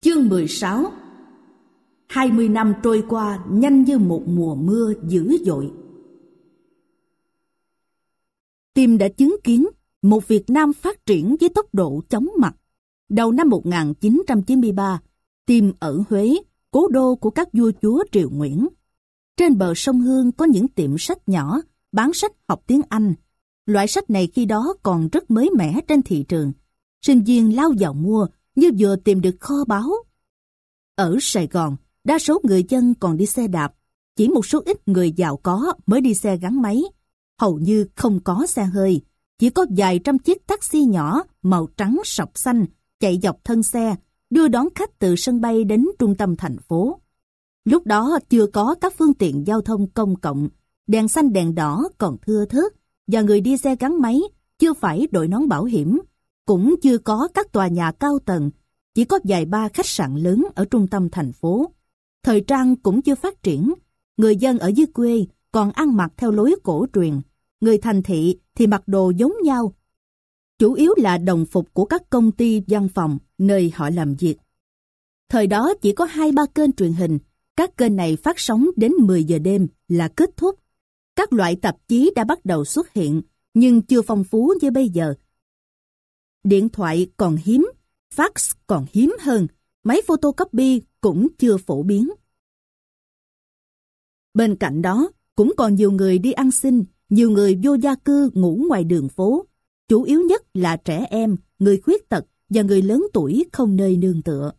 Chương 16. 20 năm trôi qua nhanh như một mùa mưa dữ dội. Tim đã chứng kiến một Việt Nam phát triển với tốc độ chóng mặt. Đầu năm 1993, Tim ở Huế, cố đô của các vua chúa Triều Nguyễn. Trên bờ sông Hương có những tiệm sách nhỏ bán sách học tiếng Anh. Loại sách này khi đó còn rất mới mẻ trên thị trường. Sinh viên lao vào mua như vừa tìm được kho báu. Ở Sài Gòn, đa số người dân còn đi xe đạp, chỉ một số ít người giàu có mới đi xe gắn máy. Hầu như không có xe hơi, chỉ có vài trăm chiếc taxi nhỏ màu trắng sọc xanh chạy dọc thân xe, đưa đón khách từ sân bay đến trung tâm thành phố. Lúc đó chưa có các phương tiện giao thông công cộng, đèn xanh đèn đỏ còn thưa thớt, và người đi xe gắn máy chưa phải đội nón bảo hiểm, cũng chưa có các tòa nhà cao tầng, chỉ có vài ba khách sạn lớn ở trung tâm thành phố. Thời trang cũng chưa phát triển, người dân ở dưới quê còn ăn mặc theo lối cổ truyền, người thành thị thì mặc đồ giống nhau. Chủ yếu là đồng phục của các công ty văn phòng nơi họ làm việc. Thời đó chỉ có 2-3 kênh truyền hình, các kênh này phát sóng đến 10 giờ đêm là kết thúc. Các loại tạp chí đã bắt đầu xuất hiện, nhưng chưa phong phú như bây giờ. Điện thoại còn hiếm, fax còn hiếm hơn, máy photocopy cũng chưa phổ biến. Bên cạnh đó, cũng còn nhiều người đi ăn xin, nhiều người vô gia cư ngủ ngoài đường phố. Chủ yếu nhất là trẻ em, người khuyết tật và người lớn tuổi không nơi nương tựa.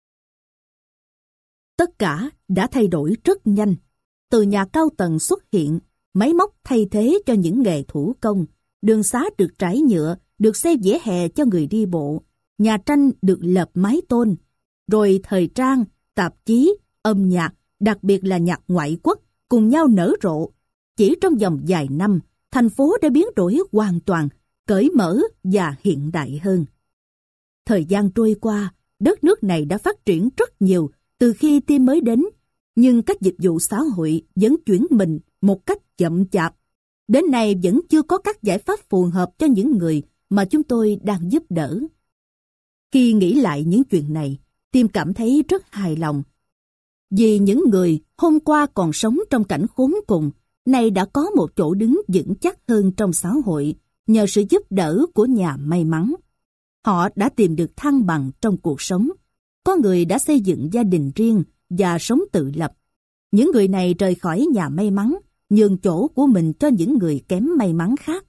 Tất cả đã thay đổi rất nhanh. Từ nhà cao tầng xuất hiện, máy móc thay thế cho những nghề thủ công, đường xá được trải nhựa, được xây vỉa hè cho người đi bộ, nhà tranh được lợp mái tôn, rồi thời trang, tạp chí, âm nhạc, đặc biệt là nhạc ngoại quốc, cùng nhau nở rộ. Chỉ trong vòng vài năm, thành phố đã biến đổi hoàn toàn, cởi mở và hiện đại hơn. Thời gian trôi qua, đất nước này đã phát triển rất nhiều từ khi Tim mới đến, nhưng các dịch vụ xã hội vẫn chuyển mình một cách chậm chạp. Đến nay vẫn chưa có các giải pháp phù hợp cho những người mà chúng tôi đang giúp đỡ. Khi nghĩ lại những chuyện này, Tim cảm thấy rất hài lòng. Vì những người hôm qua còn sống trong cảnh khốn cùng, nay đã có một chỗ đứng vững chắc hơn trong xã hội nhờ sự giúp đỡ của nhà may mắn. Họ đã tìm được thăng bằng trong cuộc sống. Có người đã xây dựng gia đình riêng và sống tự lập. Những người này rời khỏi nhà may mắn, nhường chỗ của mình cho những người kém may mắn khác.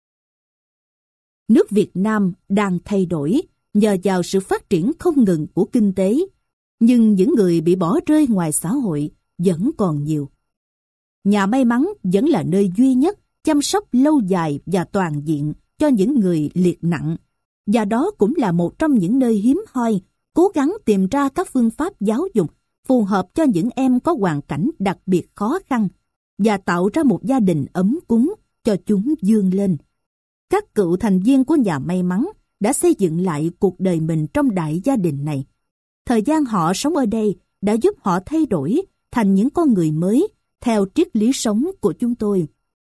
Nước Việt Nam đang thay đổi nhờ vào sự phát triển không ngừng của kinh tế, nhưng những người bị bỏ rơi ngoài xã hội vẫn còn nhiều. Nhà may mắn vẫn là nơi duy nhất chăm sóc lâu dài và toàn diện cho những người liệt nặng, và đó cũng là một trong những nơi hiếm hoi cố gắng tìm ra các phương pháp giáo dục phù hợp cho những em có hoàn cảnh đặc biệt khó khăn và tạo ra một gia đình ấm cúng cho chúng vươn lên. Các cựu thành viên của nhà may mắn đã xây dựng lại cuộc đời mình trong đại gia đình này. Thời gian họ sống ở đây đã giúp họ thay đổi thành những con người mới theo triết lý sống của chúng tôi.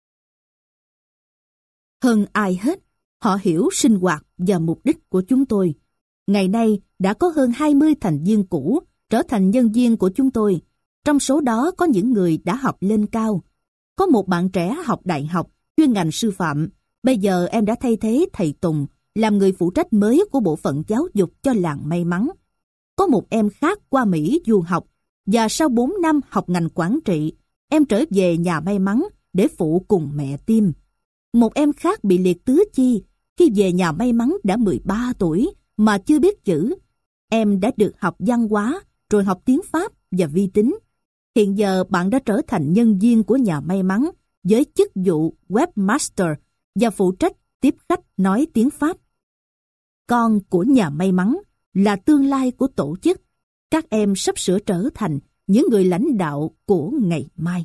Hơn ai hết, họ hiểu sinh hoạt và mục đích của chúng tôi. Ngày nay đã có hơn 20 thành viên cũ trở thành nhân viên của chúng tôi. Trong số đó có những người đã học lên cao. Có một bạn trẻ học đại học chuyên ngành sư phạm. Bây giờ em đã thay thế thầy Tùng làm người phụ trách mới của bộ phận giáo dục cho làng may mắn. Có một em khác qua Mỹ du học, và sau 4 năm học ngành quản trị, em trở về nhà may mắn để phụ cùng mẹ Tim. Một em khác bị liệt tứ chi, khi về nhà may mắn đã 13 tuổi mà chưa biết chữ. Em đã được học văn hóa, rồi học tiếng Pháp và vi tính. Hiện giờ bạn đã trở thành nhân viên của nhà may mắn với chức vụ webmaster và phụ trách tiếp khách nói tiếng Pháp. Con của nhà may mắn là tương lai của tổ chức. Các em sắp sửa trở thành những người lãnh đạo của ngày mai.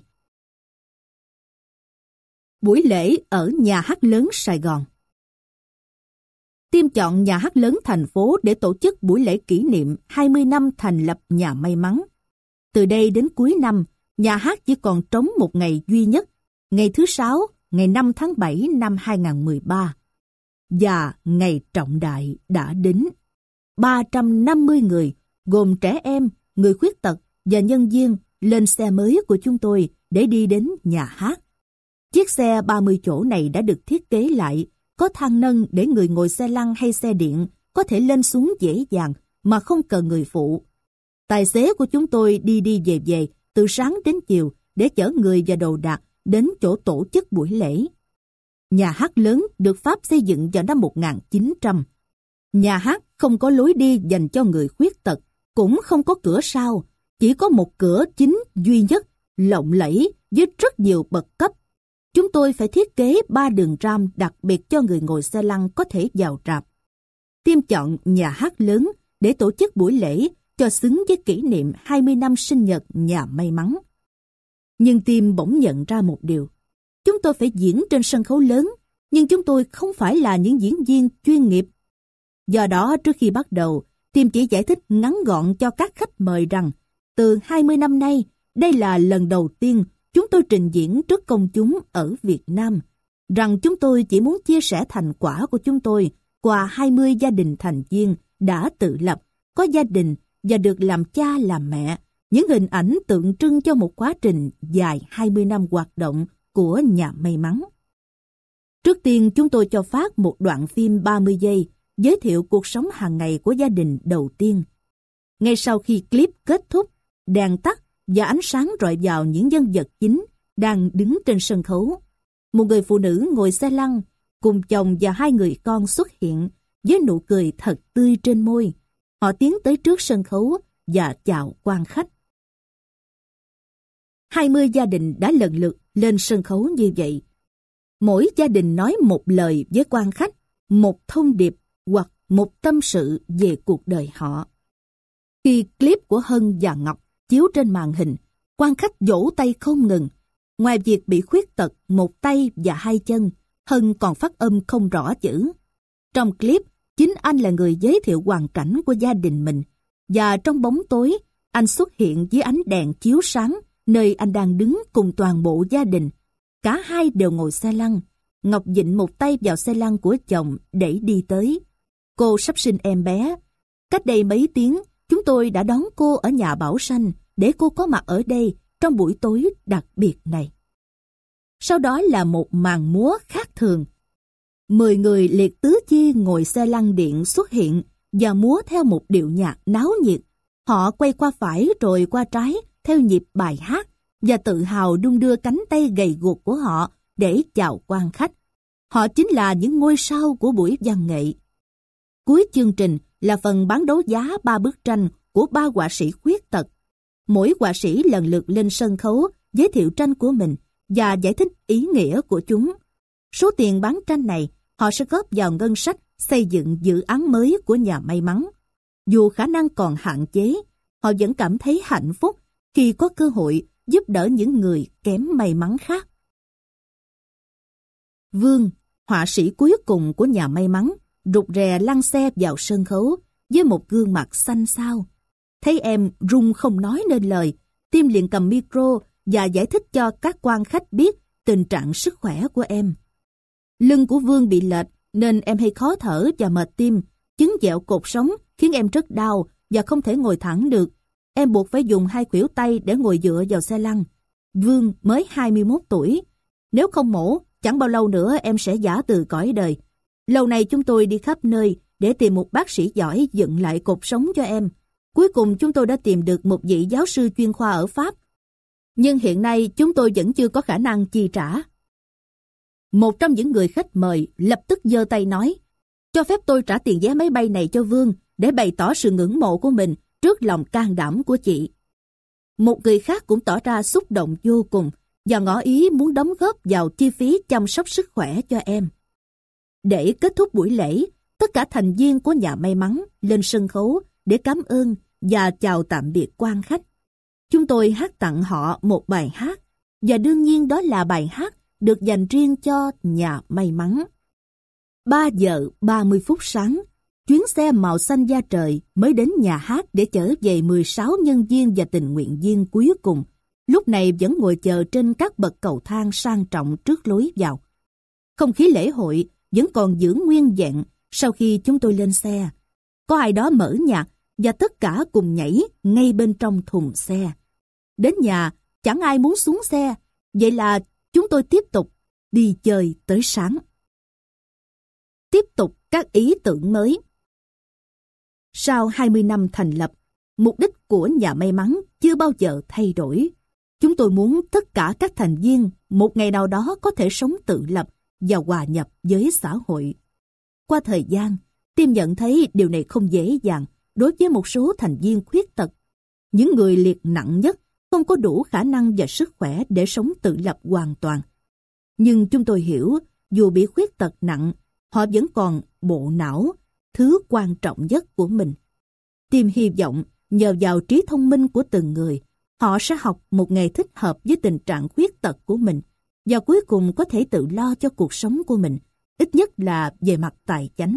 Buổi lễ ở nhà hát lớn Sài Gòn. Tim chọn nhà hát lớn thành phố để tổ chức buổi lễ kỷ niệm 20 năm thành lập nhà may mắn. Từ đây đến cuối năm, nhà hát chỉ còn trống một ngày duy nhất, ngày thứ Sáu, ngày 5 tháng 7 năm 2013. Và ngày trọng đại đã đến. 350 người gồm trẻ em, người khuyết tật và nhân viên lên xe mới của chúng tôi để đi đến nhà hát. Chiếc xe 30 chỗ này đã được thiết kế lại, có thang nâng để người ngồi xe lăn hay xe điện có thể lên xuống dễ dàng mà không cần người phụ. Tài xế của chúng tôi đi đi về từ sáng đến chiều để chở người và đồ đạc đến chỗ tổ chức buổi lễ. Nhà hát lớn được Pháp xây dựng vào năm 1900. Nhà hát không có lối đi dành cho người khuyết tật, cũng không có cửa sau, chỉ có một cửa chính duy nhất, lộng lẫy với rất nhiều bậc cấp. Chúng tôi phải thiết kế 3 đường ram đặc biệt cho người ngồi xe lăn có thể vào rạp. Team chọn nhà hát lớn để tổ chức buổi lễ cho xứng với kỷ niệm 20 năm sinh nhật nhà may mắn. Nhưng team bỗng nhận ra một điều. Chúng tôi phải diễn trên sân khấu lớn, nhưng chúng tôi không phải là những diễn viên chuyên nghiệp. Do đó, trước khi bắt đầu, team chỉ giải thích ngắn gọn cho các khách mời rằng từ 20 năm nay, đây là lần đầu tiên chúng tôi trình diễn trước công chúng ở Việt Nam, rằng chúng tôi chỉ muốn chia sẻ thành quả của chúng tôi qua 20 gia đình thành viên đã tự lập, có gia đình và được làm cha làm mẹ, những hình ảnh tượng trưng cho một quá trình dài 20 năm hoạt động của nhà may mắn. Trước tiên chúng tôi cho phát một đoạn phim 30 giây giới thiệu cuộc sống hàng ngày của gia đình đầu tiên. Ngay sau khi clip kết thúc, đèn tắt và ánh sáng rọi vào những nhân vật chính đang đứng trên sân khấu. Một người phụ nữ ngồi xe lăn cùng chồng và 2 người con xuất hiện với nụ cười thật tươi trên môi. Họ tiến tới trước sân khấu và chào quan khách. 20 gia đình đã lần lượt lên sân khấu như vậy. Mỗi gia đình nói một lời với quan khách, một thông điệp hoặc một tâm sự về cuộc đời họ. Khi clip của Hân và Ngọc chiếu trên màn hình, quan khách vỗ tay không ngừng. Ngoài việc bị khuyết tật một tay và 2 chân, Hân còn phát âm không rõ chữ. Trong clip, chính anh là người giới thiệu hoàn cảnh của gia đình mình, và trong bóng tối, anh xuất hiện dưới ánh đèn chiếu sáng nơi anh đang đứng cùng toàn bộ gia đình. Cả hai đều ngồi xe lăn. Ngọc vịn một tay vào xe lăn của chồng để đi tới. Cô sắp sinh em bé. Cách đây mấy tiếng, chúng tôi đã đón cô ở nhà Bảo Sanh để cô có mặt ở đây trong buổi tối đặc biệt này. Sau đó là một màn múa khác thường. 10 người liệt tứ chi ngồi xe lăn điện xuất hiện và múa theo một điệu nhạc náo nhiệt. Họ quay qua phải rồi qua trái theo nhịp bài hát và tự hào đung đưa cánh tay gầy guộc của họ để chào quan khách. Họ chính là những ngôi sao của buổi văn nghệ. Cuối chương trình là phần bán đấu giá 3 bức tranh của 3 họa sĩ khuyết tật. Mỗi họa sĩ lần lượt lên sân khấu giới thiệu tranh của mình và giải thích ý nghĩa của chúng. Số tiền bán tranh này họ sẽ góp vào ngân sách xây dựng dự án mới của nhà may mắn. Dù khả năng còn hạn chế, họ vẫn cảm thấy hạnh phúc khi có cơ hội giúp đỡ những người kém may mắn khác. Vương, họa sĩ cuối cùng của nhà may mắn, rụt rè lăn xe vào sân khấu với một gương mặt xanh xao. Thấy em run không nói nên lời, Tim liền cầm micro và giải thích cho các quan khách biết tình trạng sức khỏe của em. Lưng của Vương bị lệch nên em hay khó thở và mệt tim, chứng dẹo cột sống khiến em rất đau và không thể ngồi thẳng được. Em buộc phải dùng 2 khuỷu tay để ngồi dựa vào xe lăn. Vương mới 21 tuổi. Nếu không mổ, chẳng bao lâu nữa em sẽ giã từ cõi đời. Lâu nay chúng tôi đi khắp nơi để tìm một bác sĩ giỏi dựng lại cột sống cho em. Cuối cùng chúng tôi đã tìm được một vị giáo sư chuyên khoa ở Pháp. Nhưng hiện nay chúng tôi vẫn chưa có khả năng chi trả. Một trong những người khách mời lập tức giơ tay nói, cho phép tôi trả tiền vé máy bay này cho Vương để bày tỏ sự ngưỡng mộ của mình trước lòng can đảm của chị. Một người khác cũng tỏ ra xúc động vô cùng và ngỏ ý muốn đóng góp vào chi phí chăm sóc sức khỏe cho em. Để kết thúc buổi lễ, tất cả thành viên của nhà may mắn lên sân khấu để cảm ơn và chào tạm biệt quan khách. Chúng tôi hát tặng họ một bài hát, và đương nhiên đó là bài hát được dành riêng cho nhà may mắn. 3 giờ 30 phút sáng, chuyến xe màu xanh da trời mới đến nhà hát để chở về 16 nhân viên và tình nguyện viên cuối cùng. Lúc này vẫn ngồi chờ trên các bậc cầu thang sang trọng trước lối vào. Không khí lễ hội vẫn còn giữ nguyên vẹn sau khi chúng tôi lên xe. Có ai đó mở nhạc và tất cả cùng nhảy ngay bên trong thùng xe. Đến nhà, chẳng ai muốn xuống xe, vậy là chúng tôi tiếp tục đi chơi tới sáng. Tiếp tục các ý tưởng mới. Sau 20 năm thành lập, mục đích của nhà may mắn chưa bao giờ thay đổi. Chúng tôi muốn tất cả các thành viên một ngày nào đó có thể sống tự lập và hòa nhập với xã hội. Qua thời gian, team nhận thấy điều này không dễ dàng đối với một số thành viên khuyết tật. Những người liệt nặng nhất không có đủ khả năng và sức khỏe để sống tự lập hoàn toàn. Nhưng chúng tôi hiểu, dù bị khuyết tật nặng, họ vẫn còn bộ não, thứ quan trọng nhất của mình. Team hy vọng nhờ vào trí thông minh của từng người, họ sẽ học một nghề thích hợp với tình trạng khuyết tật của mình và cuối cùng có thể tự lo cho cuộc sống của mình, ít nhất là về mặt tài chánh.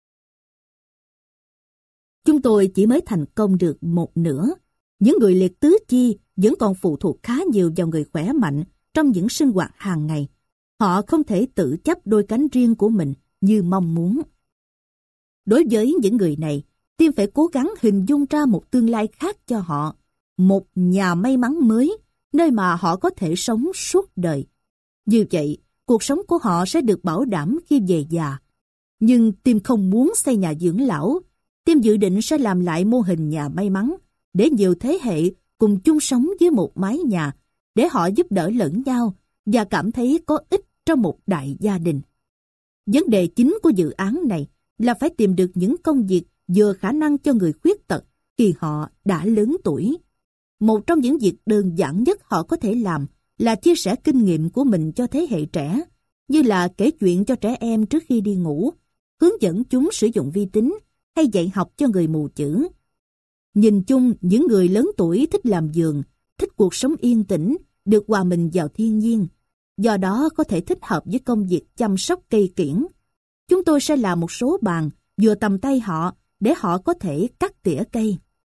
Chúng tôi chỉ mới thành công được một nửa. Những người liệt tứ chi vẫn còn phụ thuộc khá nhiều vào người khỏe mạnh trong những sinh hoạt hàng ngày. Họ không thể tự chấp đôi cánh riêng của mình như mong muốn. Đối với những người này, team phải cố gắng hình dung ra một tương lai khác cho họ, một nhà may mắn mới, nơi mà họ có thể sống suốt đời. Như vậy, cuộc sống của họ sẽ được bảo đảm khi về già. Nhưng team không muốn xây nhà dưỡng lão. Team dự định sẽ làm lại mô hình nhà may mắn, để nhiều thế hệ cùng chung sống với một mái nhà, để họ giúp đỡ lẫn nhau và cảm thấy có ích trong một đại gia đình. Vấn đề chính của dự án này là phải tìm được những công việc vừa khả năng cho người khuyết tật khi họ đã lớn tuổi. Một trong những việc đơn giản nhất họ có thể làm là chia sẻ kinh nghiệm của mình cho thế hệ trẻ, như là kể chuyện cho trẻ em trước khi đi ngủ, hướng dẫn chúng sử dụng vi tính hay dạy học cho người mù chữ. Nhìn chung, những người lớn tuổi thích làm vườn, thích cuộc sống yên tĩnh, được hòa mình vào thiên nhiên, do đó có thể thích hợp với công việc chăm sóc cây kiểng. Chúng tôi sẽ làm một số bàn vừa tầm tay họ để họ có thể cắt tỉa cây.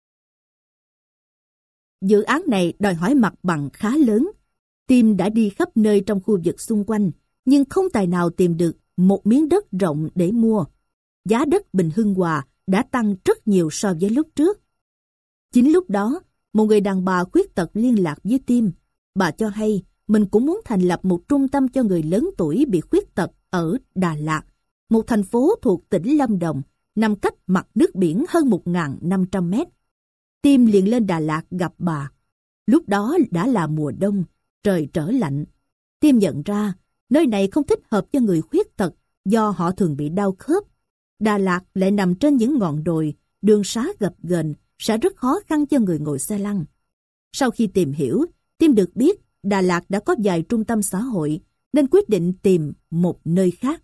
Dự án này đòi hỏi mặt bằng khá lớn. Team đã đi khắp nơi trong khu vực xung quanh, nhưng không tài nào tìm được một miếng đất rộng để mua. Giá đất Bình Hưng Hòa đã tăng rất nhiều so với lúc trước. Chính lúc đó, một người đàn bà khuyết tật liên lạc với team. Bà cho hay mình cũng muốn thành lập một trung tâm cho người lớn tuổi bị khuyết tật ở Đà Lạt, một thành phố thuộc tỉnh Lâm Đồng, nằm cách mặt nước biển hơn 1.500 mét. Team liền lên Đà Lạt gặp bà. Lúc đó đã là mùa đông, trời trở lạnh. Team nhận ra nơi này không thích hợp cho người khuyết tật do họ thường bị đau khớp. Đà Lạt lại nằm trên những ngọn đồi, đường xá gập ghềnh sẽ rất khó khăn cho người ngồi xe lăn. Sau khi tìm hiểu, team được biết Đà Lạt đã có vài trung tâm xã hội, nên quyết định tìm một nơi khác.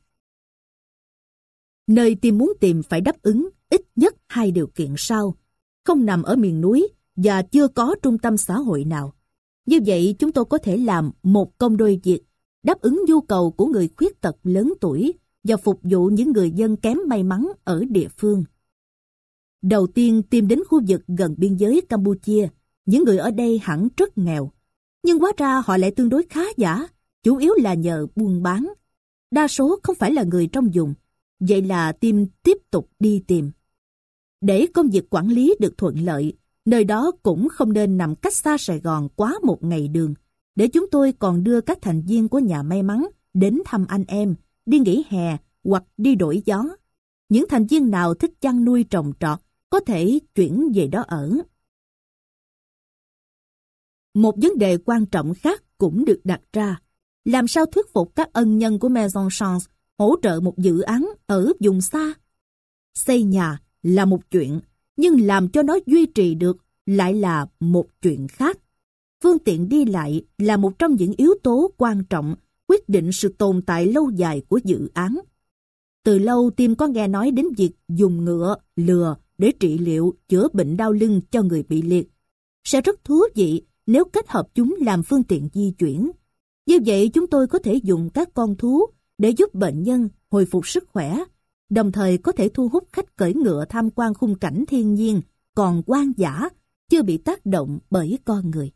Nơi team muốn tìm phải đáp ứng ít nhất 2 điều kiện sau: không nằm ở miền núi và chưa có trung tâm xã hội nào. Như vậy chúng tôi có thể làm một công đôi việc, đáp ứng nhu cầu của người khuyết tật lớn tuổi và phục vụ những người dân kém may mắn ở địa phương. Đầu tiên tìm đến khu vực gần biên giới Campuchia. Những người ở đây hẳn rất nghèo, nhưng hóa ra họ lại tương đối khá giả, chủ yếu là nhờ buôn bán. Đa số không phải là người trong vùng, vậy là team tiếp tục đi tìm. Để công việc quản lý được thuận lợi, nơi đó cũng không nên nằm cách xa Sài Gòn quá 1 ngày đường, để chúng tôi còn đưa các thành viên của nhà may mắn đến thăm anh em, đi nghỉ hè hoặc đi đổi gió. Những thành viên nào thích chăn nuôi trồng trọt có thể chuyển về đó ở. Một vấn đề quan trọng khác cũng được đặt ra: làm sao thuyết phục các ân nhân của Maison Chance hỗ trợ một dự án ở vùng xa? Xây nhà là một chuyện, nhưng làm cho nó duy trì được lại là một chuyện khác. Phương tiện đi lại là một trong những yếu tố quan trọng quyết định sự tồn tại lâu dài của dự án. Từ lâu team có nghe nói đến việc dùng ngựa, lừa để trị liệu, chữa bệnh đau lưng cho người bị liệt. Sẽ rất thú vị nếu kết hợp chúng làm phương tiện di chuyển. Như vậy chúng tôi có thể dùng các con thú để giúp bệnh nhân hồi phục sức khỏe, đồng thời có thể thu hút khách cưỡi ngựa tham quan khung cảnh thiên nhiên còn hoang dã, chưa bị tác động bởi con người.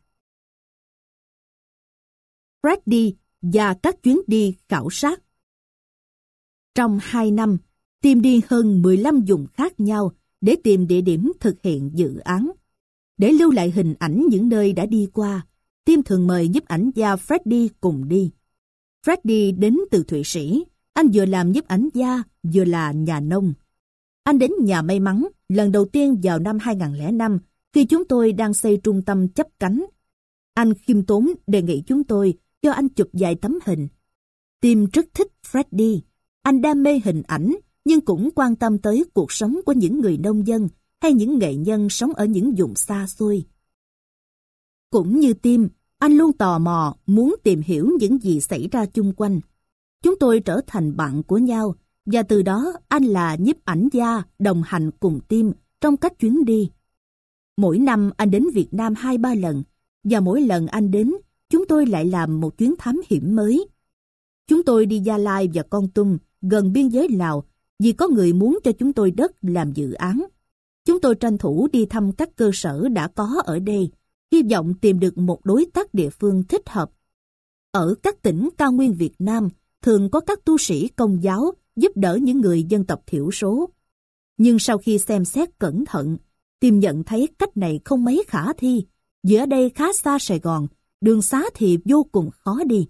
Freddy và các chuyến đi khảo sát. Trong 2 năm, team đi hơn 15 vùng khác nhau để tìm địa điểm thực hiện dự án. Để lưu lại hình ảnh những nơi đã đi qua, team thường mời nhiếp ảnh gia Freddy cùng đi. Freddy đến từ Thụy Sĩ, anh vừa làm nhiếp ảnh gia, vừa là nhà nông. Anh đến nhà may mắn lần đầu tiên vào năm 2005 khi chúng tôi đang xây trung tâm chấp cánh. Anh khiêm tốn đề nghị chúng tôi cho anh chụp vài tấm hình. Tim rất thích Freddy. Anh đam mê hình ảnh nhưng cũng quan tâm tới cuộc sống của những người nông dân hay những nghệ nhân sống ở những vùng xa xôi. Cũng như Tim, anh luôn tò mò muốn tìm hiểu những gì xảy ra chung quanh. Chúng tôi trở thành bạn của nhau và từ đó anh là nhiếp ảnh gia đồng hành cùng Tim trong các chuyến đi. Mỗi năm anh đến Việt Nam 2-3 lần và mỗi lần anh đến, chúng tôi lại làm một chuyến thám hiểm mới. Chúng tôi đi Gia Lai và Kon Tum gần biên giới Lào vì có người muốn cho chúng tôi đất làm dự án. Chúng tôi tranh thủ đi thăm các cơ sở đã có ở đây, hy vọng tìm được một đối tác địa phương thích hợp. Ở các tỉnh cao nguyên Việt Nam, thường có các tu sĩ Công giáo giúp đỡ những người dân tộc thiểu số. Nhưng sau khi xem xét cẩn thận, Tim nhận thấy cách này không mấy khả thi, vì ở đây khá xa Sài Gòn, đường xá thì vô cùng khó đi.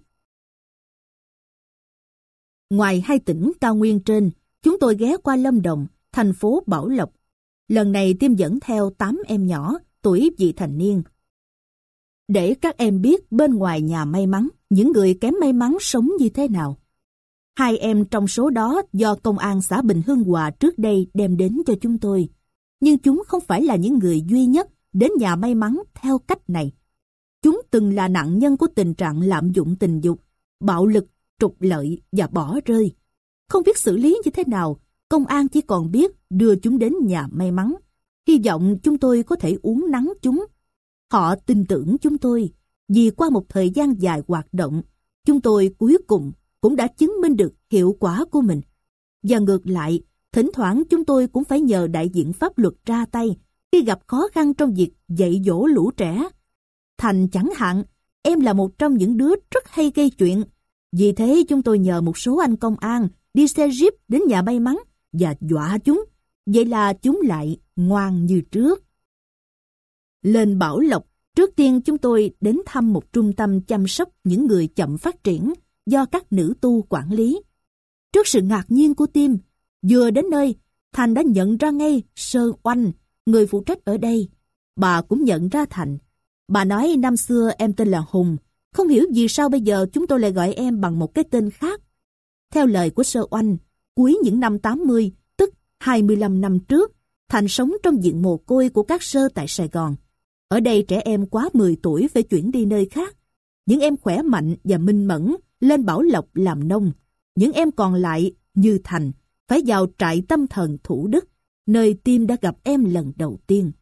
Ngoài hai tỉnh cao nguyên trên, chúng tôi ghé qua Lâm Đồng, thành phố Bảo Lộc. Lần này Tim dẫn theo 8 em nhỏ, tuổi vị thành niên. Để các em biết bên ngoài nhà may mắn, những người kém may mắn sống như thế nào. 2 em trong số đó do Công an xã Bình Hưng Hòa trước đây đem đến cho chúng tôi. Nhưng chúng không phải là những người duy nhất đến nhà may mắn theo cách này. Chúng từng là nạn nhân của tình trạng lạm dụng tình dục, bạo lực, trục lợi và bỏ rơi. Không biết xử lý như thế nào, công an chỉ còn biết đưa chúng đến nhà may mắn. Hy vọng chúng tôi có thể uốn nắn chúng. Họ tin tưởng chúng tôi, vì qua một thời gian dài hoạt động, chúng tôi cuối cùng cũng đã chứng minh được hiệu quả của mình. Và ngược lại, thỉnh thoảng chúng tôi cũng phải nhờ đại diện pháp luật ra tay khi gặp khó khăn trong việc dạy dỗ lũ trẻ. Thành chẳng hạn, em là một trong những đứa rất hay gây chuyện. Vì thế chúng tôi nhờ một số anh công an đi xe jeep đến nhà may mắn và dọa chúng. Vậy là chúng lại ngoan như trước. Lên Bảo Lộc, trước tiên chúng tôi đến thăm một trung tâm chăm sóc những người chậm phát triển do các nữ tu quản lý. Trước sự ngạc nhiên của Tim, vừa đến nơi, Thành đã nhận ra ngay Sơ Oanh, người phụ trách ở đây. Bà cũng nhận ra Thành. Bà nói năm xưa em tên là Hùng, không hiểu vì sao bây giờ chúng tôi lại gọi em bằng một cái tên khác. Theo lời của Sơ Oanh, cuối những năm 80, tức 25 năm trước, Thành sống trong diện mồ côi của các Sơ tại Sài Gòn. Ở đây trẻ em quá 10 tuổi phải chuyển đi nơi khác. Những em khỏe mạnh và minh mẫn lên Bảo Lộc làm nông. Những em còn lại, như Thành, phải vào trại tâm thần Thủ Đức, nơi Tim đã gặp em lần đầu tiên.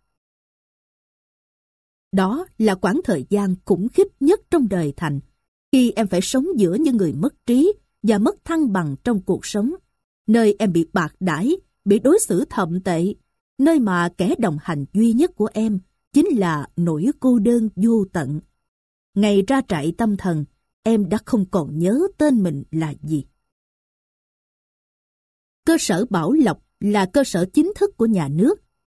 Đó là quãng thời gian khủng khiếp nhất trong đời Thành, khi em phải sống giữa những người mất trí và mất thăng bằng trong cuộc sống, nơi em bị bạc đãi, bị đối xử thậm tệ, nơi mà kẻ đồng hành duy nhất của em chính là nỗi cô đơn vô tận. Ngày ra trại tâm thần, em đã không còn nhớ tên mình là gì. Cơ sở Bảo Lộc là cơ sở chính thức của nhà nước.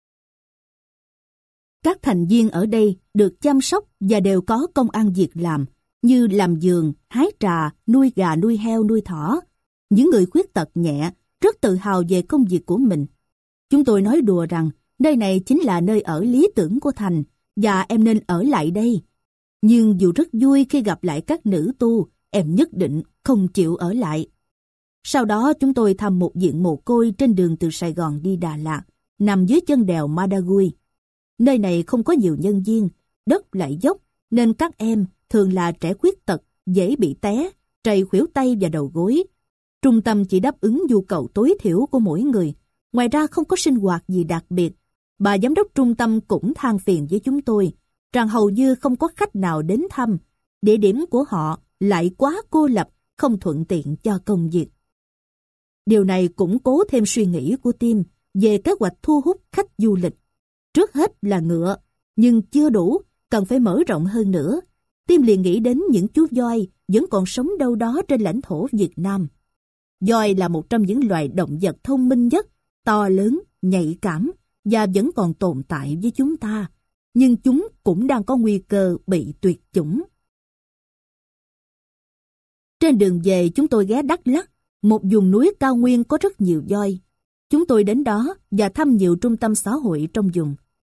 Các thành viên ở đây được chăm sóc và đều có công ăn việc như làm vườn, hái trà, nuôi gà, nuôi heo, nuôi thỏ. Những người khuyết tật nhẹ rất tự hào về công việc của mình. Chúng tôi nói đùa rằng nơi này chính là nơi ở lý tưởng của Thành và em nên ở lại đây. Nhưng dù rất vui khi gặp lại các nữ tu, em nhất định không chịu ở lại. Sau đó chúng tôi thăm một viện mồ côi trên đường từ Sài Gòn đi Đà Lạt, nằm dưới chân đèo Madagui. Nơi này không có nhiều nhân viên, đất lại dốc, nên các em thường là trẻ khuyết tật, dễ bị té, trầy khuỷu tay và đầu gối. Trung tâm chỉ đáp ứng nhu cầu tối thiểu của mỗi người, ngoài ra không có sinh hoạt gì đặc biệt. Bà giám đốc trung tâm cũng than phiền với chúng tôi rằng hầu như không có khách nào đến thăm. Địa điểm của họ lại quá cô lập, không thuận tiện cho công việc. Điều này củng cố thêm suy nghĩ của Tim về kế hoạch thu hút khách du lịch. Trước hết là ngựa, nhưng chưa đủ, cần phải mở rộng hơn nữa. Tim liền nghĩ đến những chú voi vẫn còn sống đâu đó trên lãnh thổ Việt Nam. Voi là một trong những loài động vật thông minh nhất, to lớn, nhạy cảm và vẫn còn tồn tại với chúng ta, nhưng chúng cũng đang có nguy cơ bị tuyệt chủng. Trên đường về chúng tôi ghé Đắk Lắk, một vùng núi cao nguyên có rất nhiều voi. Chúng tôi đến đó và thăm nhiều trung tâm xã hội trong vùng.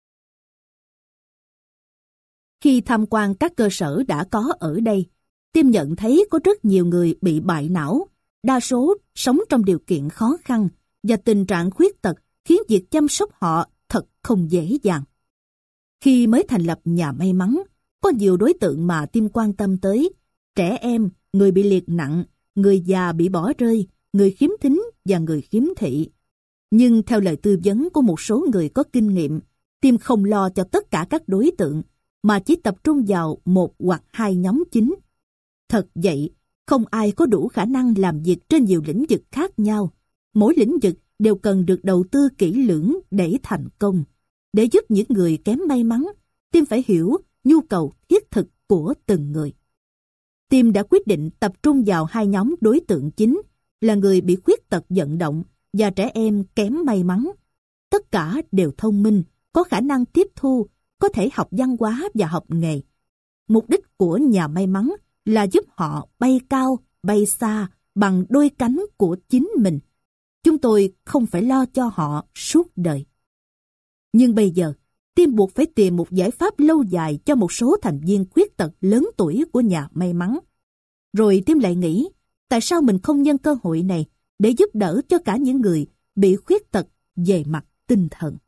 Khi tham quan các cơ sở đã có ở đây, Tim nhận thấy có rất nhiều người bị bại não, đa số sống trong điều kiện khó khăn và tình trạng khuyết tật khiến việc chăm sóc họ thật không dễ dàng. Khi mới thành lập nhà may mắn, có nhiều đối tượng mà Tim quan tâm tới: trẻ em, người bị liệt nặng, người già bị bỏ rơi, người khiếm thính và người khiếm thị. Nhưng theo lời tư vấn của một số người có kinh nghiệm, Tim không lo cho tất cả các đối tượng, mà chỉ tập trung vào một hoặc hai nhóm chính. Thật vậy, không ai có đủ khả năng làm việc trên nhiều lĩnh vực khác nhau. Mỗi lĩnh vực đều cần được đầu tư kỹ lưỡng để thành công. Để giúp những người kém may mắn, Tim phải hiểu nhu cầu thiết thực của từng người. Tim đã quyết định tập trung vào hai nhóm đối tượng chính là người bị khuyết tật vận động và trẻ em kém may mắn. Tất cả đều thông minh, có khả năng tiếp thu, có thể học văn hóa và học nghề. Mục đích của nhà may mắn là giúp họ bay cao, bay xa bằng đôi cánh của chính mình. Chúng tôi không phải lo cho họ suốt đời. Nhưng bây giờ, Tim buộc phải tìm một giải pháp lâu dài cho một số thành viên khuyết tật lớn tuổi của nhà may mắn. Rồi Tim lại nghĩ, tại sao mình không nhân cơ hội này để giúp đỡ cho cả những người bị khuyết tật về mặt tinh thần.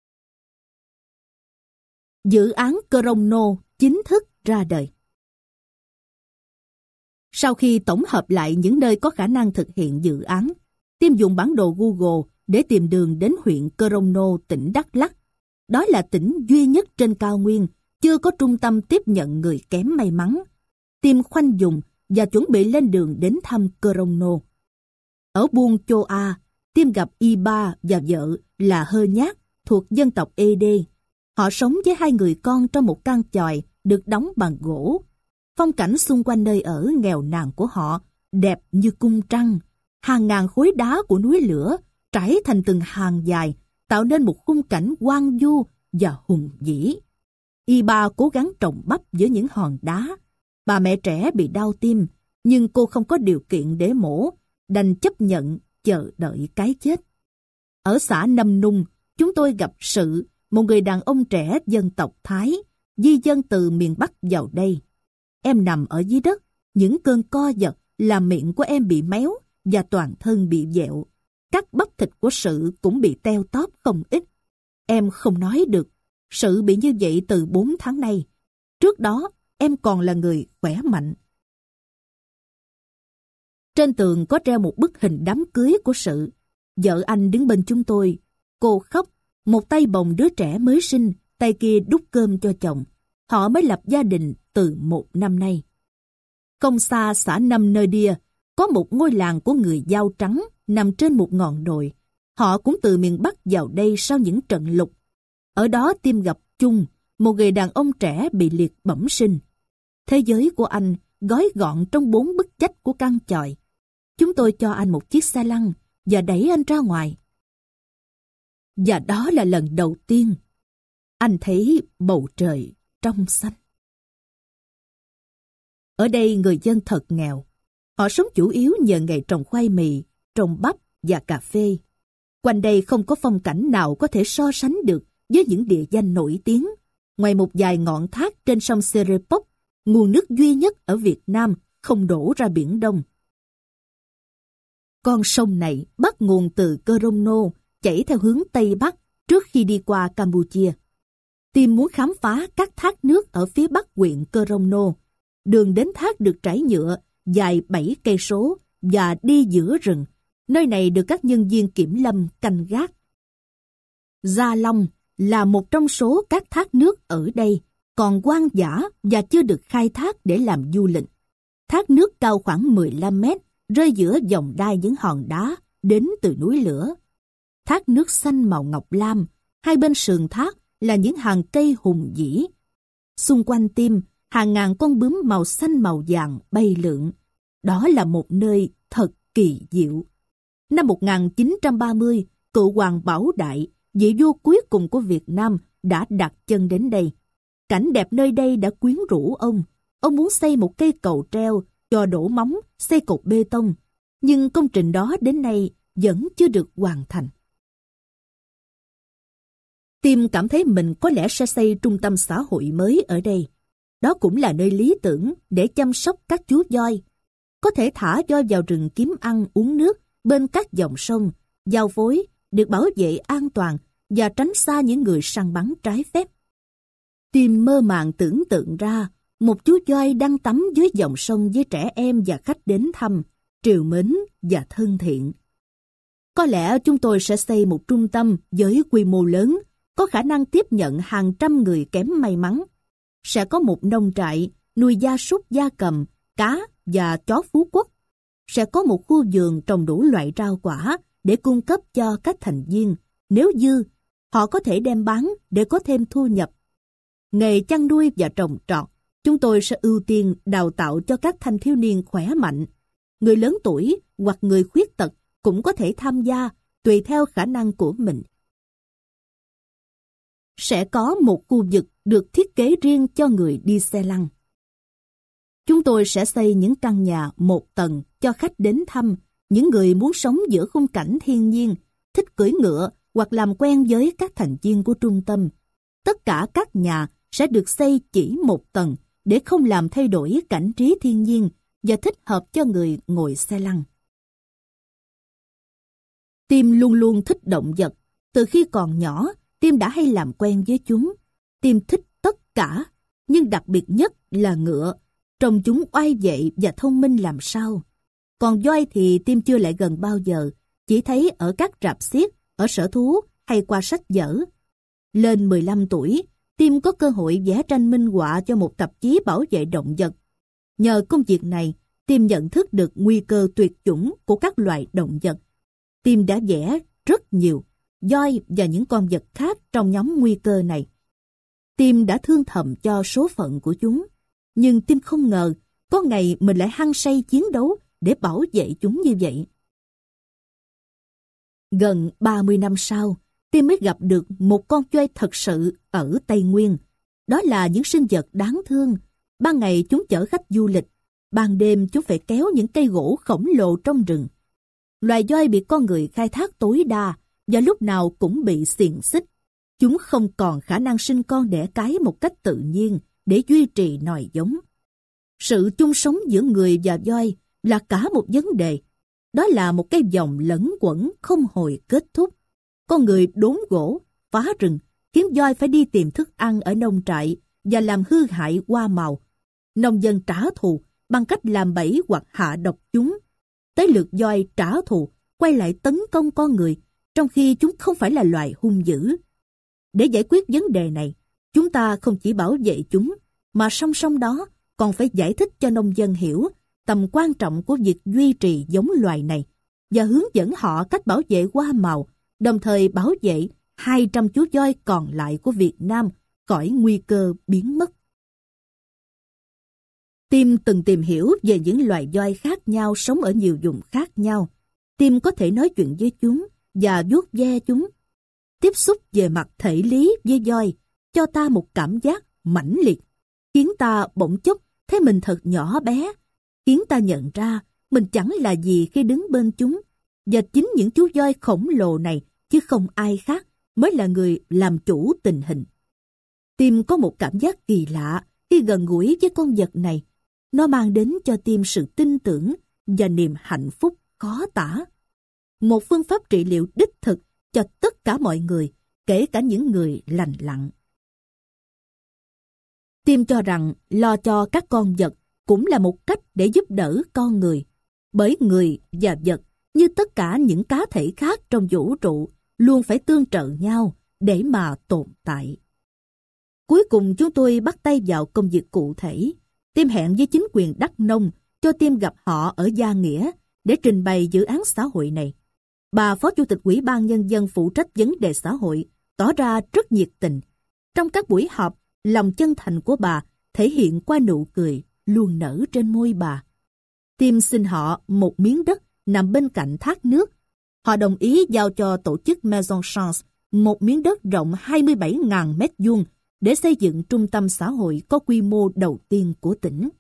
Dự án Crono chính thức ra đời. Sau khi tổng hợp lại những nơi có khả năng thực hiện dự án, Tim dùng bản đồ Google để tìm đường đến huyện Crono, tỉnh Đắk Lắk. Đó là tỉnh duy nhất trên cao nguyên chưa có trung tâm tiếp nhận người kém may mắn. Tim khoanh vùng và chuẩn bị lên đường đến thăm Crono. Ở Buôn Chô A, Tim gặp Iba và vợ là Hơ Nhát thuộc dân tộc Ede. Họ sống với hai người con trong một căn chòi được đóng bằng gỗ. Phong cảnh xung quanh nơi ở nghèo nàn của họ đẹp như cung trăng. Hàng ngàn khối đá của núi lửa trải thành từng hàng dài, tạo nên một khung cảnh hoang vu và hùng vĩ. Iba cố gắng trồng bắp giữa những hòn đá. Bà mẹ trẻ bị đau tim, nhưng cô không có điều kiện để mổ, đành chấp nhận chờ đợi cái chết. Ở xã Nâm Nung, chúng tôi gặp Sự, một người đàn ông trẻ dân tộc Thái, di dân từ miền Bắc vào đây. Em nằm ở dưới đất, những cơn co giật làm miệng của em bị méo và toàn thân bị vẹo. Các bắp thịt của Sự cũng bị teo tóp không ít. Em không nói được. Sự bị như vậy từ 4 tháng nay. Trước đó, em còn là người khỏe mạnh. Trên tường có treo một bức hình đám cưới của Sự. Vợ anh đứng bên chúng tôi. Cô khóc, một tay bồng đứa trẻ mới sinh, tay kia đút cơm cho chồng. Họ mới lập gia đình từ 1 năm nay. Không xa xã Nâm Nơ Đia, có một ngôi làng của người Dao Trắng nằm trên một ngọn đồi. Họ cũng từ miền Bắc vào đây sau những trận lụt. Ở đó Tim gặp Chung, một người đàn ông trẻ bị liệt bẩm sinh. Thế giới của anh gói gọn trong 4 bức chách của căn chòi. Chúng tôi cho anh một chiếc xe lăn và đẩy anh ra ngoài. Và đó là lần đầu tiên anh thấy bầu trời trong xanh. Ở đây người dân thật nghèo. Họ sống chủ yếu nhờ nghề trồng khoai mì, trồng bắp và cà phê. Quanh đây không có phong cảnh nào có thể so sánh được với những địa danh nổi tiếng. Ngoài một vài ngọn thác trên sông Serepok, nguồn nước duy nhất ở Việt Nam không đổ ra Biển Đông. Con sông này bắt nguồn từ Crono, chảy theo hướng Tây Bắc trước khi đi qua Campuchia. Tim muốn khám phá các thác nước ở phía bắc huyện Crono. Đường đến thác được trải nhựa dài 7 cây số và đi giữa rừng. Nơi này được các nhân viên kiểm lâm canh gác. Gia Long là một trong số các thác nước ở đây, còn hoang dã và chưa được khai thác để làm du lịch. Thác nước cao khoảng 15 mét, rơi giữa vòng đai những hòn đá đến từ núi lửa. Thác nước xanh màu ngọc lam, hai bên sườn thác là những hàng cây hùng vĩ. Xung quanh Tim, hàng ngàn con bướm màu xanh màu vàng bay lượn. Đó là một nơi thật kỳ diệu. Năm 1930, cựu hoàng Bảo Đại vị vua cuối cùng của Việt Nam đã đặt chân đến đây. Cảnh đẹp nơi đây đã quyến rũ ông. Ông muốn xây một cây cầu treo, cho đổ móng, xây cột bê tông. Nhưng công trình đó đến nay vẫn chưa được hoàn thành. Tim cảm thấy mình có lẽ sẽ xây trung tâm xã hội mới ở đây. Đó cũng là nơi lý tưởng để chăm sóc các chú voi. Có thể thả voi vào rừng kiếm ăn, uống nước bên các dòng sông, giao phối, được bảo vệ an toàn và tránh xa những người săn bắn trái phép. Tim mơ màng tưởng tượng ra một chú voi đang tắm dưới dòng sông với trẻ em và khách đến thăm, trìu mến và thân thiện. Có lẽ chúng tôi sẽ xây một trung tâm với quy mô lớn, có khả năng tiếp nhận hàng trăm người kém may mắn. Sẽ có một nông trại nuôi gia súc gia cầm, cá và chó Phú Quốc. Sẽ có một khu vườn trồng đủ loại rau quả để cung cấp cho các thành viên. Nếu dư, họ có thể đem bán để có thêm thu nhập. Nghề chăn nuôi và trồng trọt, chúng tôi sẽ ưu tiên đào tạo cho các thanh thiếu niên khỏe mạnh. Người lớn tuổi hoặc người khuyết tật cũng có thể tham gia tùy theo khả năng của mình. Sẽ có một khu vực được thiết kế riêng cho người đi xe lăn. Chúng tôi sẽ xây những căn nhà một tầng cho khách đến thăm, những người muốn sống giữa khung cảnh thiên nhiên, thích cưỡi ngựa hoặc làm quen với các thành viên của trung tâm. Tất cả các nhà sẽ được xây chỉ một tầng để không làm thay đổi cảnh trí thiên nhiên và thích hợp cho người ngồi xe lăn. Tim luôn luôn thích động vật. Từ khi còn nhỏ, Tim đã hay làm quen với chúng. Tim thích tất cả, nhưng đặc biệt nhất là ngựa. Trông chúng oai vệ và thông minh làm sao. Còn voi thì Tim chưa lại gần bao giờ, chỉ thấy ở các rạp xiếc, ở sở thú hay qua sách vở. Lên 15 tuổi, Tim có cơ hội vẽ tranh minh họa cho một tạp chí bảo vệ động vật. Nhờ công việc này, Tim nhận thức được nguy cơ tuyệt chủng của các loài động vật. Tim đã vẽ rất nhiều voi và những con vật khác trong nhóm nguy cơ này. Tim đã thương thầm cho số phận của chúng, nhưng Tim không ngờ có ngày mình lại hăng say chiến đấu để bảo vệ chúng như vậy. Gần 30 năm sau, Tim mới gặp được một con voi thật sự ở Tây Nguyên. Đó là những sinh vật đáng thương. Ban ngày chúng chở khách du lịch, ban đêm chúng phải kéo những cây gỗ khổng lồ trong rừng. Loài voi bị con người khai thác tối đa và lúc nào cũng bị xiềng xích. Chúng không còn khả năng sinh con đẻ cái một cách tự nhiên để duy trì nòi giống. Sự chung sống giữa người và voi là cả một vấn đề. Đó là một cái vòng lẫn quẩn không hồi kết thúc. Con người đốn gỗ, phá rừng, khiến voi phải đi tìm thức ăn ở nông trại và làm hư hại hoa màu. Nông dân trả thù bằng cách làm bẫy hoặc hạ độc chúng. Tới lượt voi trả thù, quay lại tấn công con người, trong khi chúng không phải là loài hung dữ. Để giải quyết vấn đề này, chúng ta không chỉ bảo vệ chúng, mà song song đó còn phải giải thích cho nông dân hiểu tầm quan trọng của việc duy trì giống loài này và hướng dẫn họ cách bảo vệ hoa màu, đồng thời bảo vệ 200 chú voi còn lại của Việt Nam khỏi nguy cơ biến mất. Tim từng tìm hiểu về những loài voi khác nhau sống ở nhiều vùng khác nhau. Tim có thể nói chuyện với chúng và vuốt ve chúng. Tiếp xúc về mặt thể lý với voi cho ta một cảm giác mãnh liệt, khiến ta bỗng chốc thấy mình thật nhỏ bé, khiến ta nhận ra mình chẳng là gì khi đứng bên chúng. Và chính những chú voi khổng lồ này, chứ không ai khác, mới là người làm chủ tình hình. Tim có một cảm giác kỳ lạ khi gần gũi với con vật này. Nó mang đến cho Tim sự tin tưởng và niềm hạnh phúc khó tả. Một phương pháp trị liệu đích thực cho tất cả mọi người, kể cả những người lành lặn. Tim cho rằng lo cho các con vật cũng là một cách để giúp đỡ con người. Bởi người và vật, như tất cả những cá thể khác trong vũ trụ, luôn phải tương trợ nhau để mà tồn tại. Cuối cùng chúng tôi bắt tay vào công việc cụ thể. Tim hẹn với chính quyền Đắk Nông cho Tim gặp họ ở Gia Nghĩa để trình bày dự án xã hội này. Bà Phó Chủ tịch Ủy ban Nhân dân phụ trách vấn đề xã hội tỏ ra rất nhiệt tình. Trong các buổi họp, lòng chân thành của bà thể hiện qua nụ cười luôn nở trên môi bà. Tim xin họ một miếng đất nằm bên cạnh thác nước. Họ đồng ý giao cho tổ chức Maison Chance một miếng đất rộng 27.000 mét vuông để xây dựng trung tâm xã hội có quy mô đầu tiên của tỉnh.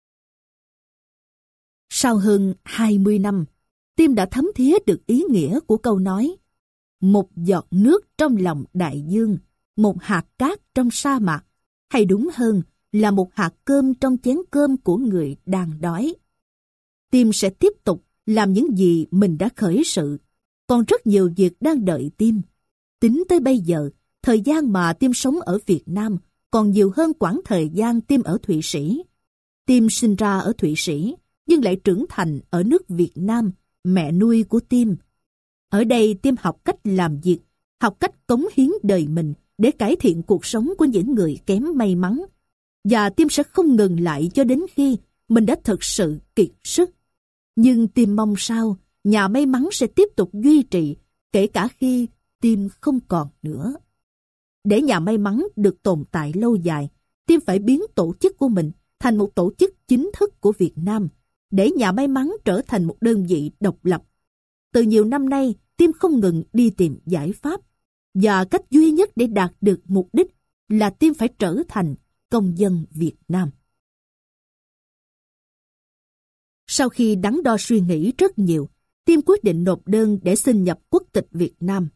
Sau hơn 20 năm, Tim đã thấm thía được ý nghĩa của câu nói: một giọt nước trong lòng đại dương, một hạt cát trong sa mạc, hay đúng hơn là một hạt cơm trong chén cơm của người đang đói. Tim sẽ tiếp tục làm những gì mình đã khởi sự. Còn rất nhiều việc đang đợi Tim. Tính tới bây giờ, thời gian mà Tim sống ở Việt Nam còn nhiều hơn quãng thời gian Tim ở Thụy Sĩ. Tim sinh ra ở Thụy Sĩ, nhưng lại trưởng thành ở nước Việt Nam, mẹ nuôi của Tim. Ở đây Tim học cách làm việc, học cách cống hiến đời mình để cải thiện cuộc sống của những người kém may mắn. Và Tim sẽ không ngừng lại cho đến khi mình đã thực sự kiệt sức. Nhưng Tim mong sao nhà may mắn sẽ tiếp tục duy trì kể cả khi Tim không còn nữa. Để nhà may mắn được tồn tại lâu dài, Tim phải biến tổ chức của mình thành một tổ chức chính thức của Việt Nam, để nhà may mắn trở thành một đơn vị độc lập. Từ nhiều năm nay, Tim không ngừng đi tìm giải pháp, và cách duy nhất để đạt được mục đích là Tim phải trở thành công dân Việt Nam. Sau khi đắn đo suy nghĩ rất nhiều, Tim quyết định nộp đơn để xin nhập quốc tịch Việt Nam.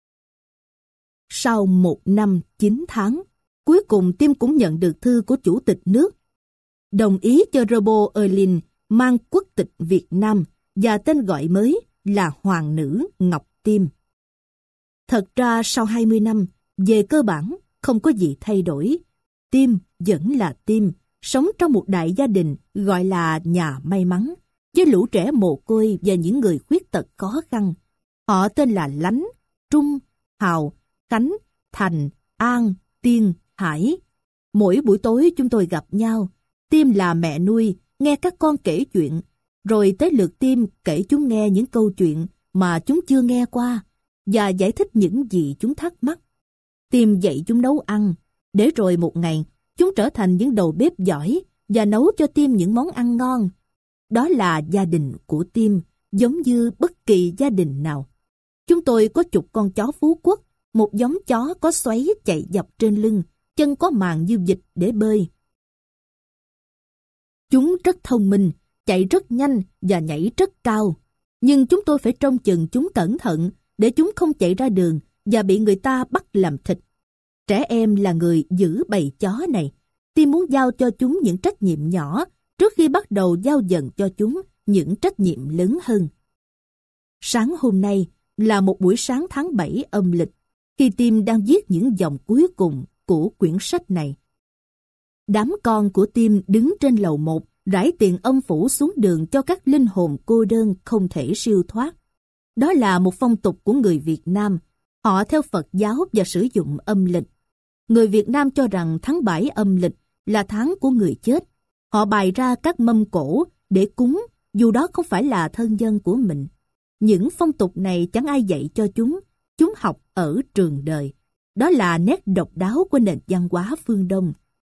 Sau 1 năm 9 tháng, cuối cùng Tim cũng nhận được thư của Chủ tịch nước, đồng ý cho Robert Erlin mang quốc tịch Việt Nam và tên gọi mới là Hoàng nữ Ngọc Tim. Thật ra sau 20 năm, về cơ bản không có gì thay đổi. Tim vẫn là Tim, sống trong một đại gia đình gọi là nhà may mắn, với lũ trẻ mồ côi và những người khuyết tật khó khăn. Họ tên là Lánh, Trung, Hào, Khánh, Thành, An, Tiên, Hải. Mỗi buổi tối chúng tôi gặp nhau. Tim là mẹ nuôi, nghe các con kể chuyện, rồi tới lượt Tim kể chúng nghe những câu chuyện mà chúng chưa nghe qua, và giải thích những gì chúng thắc mắc. Tim dạy chúng nấu ăn, để rồi một ngày chúng trở thành những đầu bếp giỏi và nấu cho Tim những món ăn ngon. Đó là gia đình của Tim, giống như bất kỳ gia đình nào. Chúng tôi có chục con chó Phú Quốc, một giống chó có xoáy chạy dọc trên lưng, chân có màng như vịt để bơi. Chúng rất thông minh, chạy rất nhanh và nhảy rất cao. Nhưng chúng tôi phải trông chừng chúng cẩn thận để chúng không chạy ra đường và bị người ta bắt làm thịt. Trẻ em là người giữ bầy chó này. Tim muốn giao cho chúng những trách nhiệm nhỏ trước khi bắt đầu giao dần cho chúng những trách nhiệm lớn hơn. Sáng hôm nay là một buổi sáng tháng 7 âm lịch, khi Tim đang viết những dòng cuối cùng của quyển sách này. Đám con của Tim đứng trên lầu 1, rải tiền âm phủ xuống đường cho các linh hồn cô đơn không thể siêu thoát. Đó là một phong tục của người Việt Nam. Họ theo Phật giáo và sử dụng âm lịch. Người Việt Nam cho rằng tháng 7 âm lịch là tháng của người chết. Họ bày ra các mâm cỗ để cúng, dù đó không phải là thân nhân của mình. Những phong tục này chẳng ai dạy cho chúng học ở trường đời. Đó là nét độc đáo của nền văn hóa phương Đông.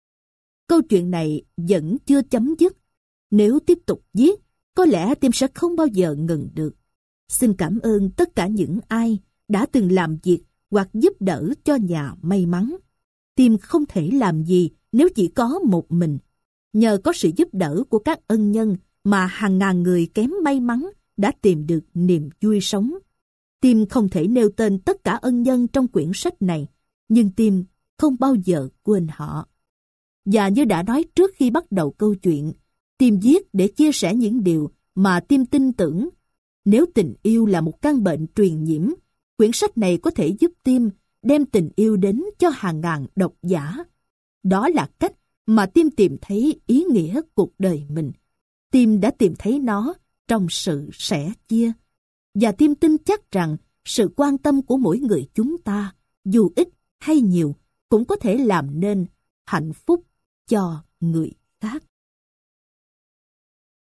Câu chuyện này vẫn chưa chấm dứt. Nếu tiếp tục viết, có lẽ Tim sẽ không bao giờ ngừng được. Xin cảm ơn tất cả những ai đã từng làm việc hoặc giúp đỡ cho nhà may mắn. Tim không thể làm gì nếu chỉ có một mình. Nhờ có sự giúp đỡ của các ân nhân mà hàng ngàn người kém may mắn đã tìm được niềm vui sống. Tim không thể nêu tên tất cả ân nhân trong quyển sách này, nhưng Tim không bao giờ quên họ. Và như đã nói trước khi bắt đầu câu chuyện, Tim viết để chia sẻ những điều mà Tim tin tưởng. Nếu tình yêu là một căn bệnh truyền nhiễm, quyển sách này có thể giúp Tim đem tình yêu đến cho hàng ngàn độc giả. Đó là cách mà Tim tìm thấy ý nghĩa cuộc đời mình. Tim đã tìm thấy nó trong sự sẻ chia. Và Tim tin chắc rằng sự quan tâm của mỗi người chúng ta, dù ít hay nhiều, cũng có thể làm nên hạnh phúc cho người khác.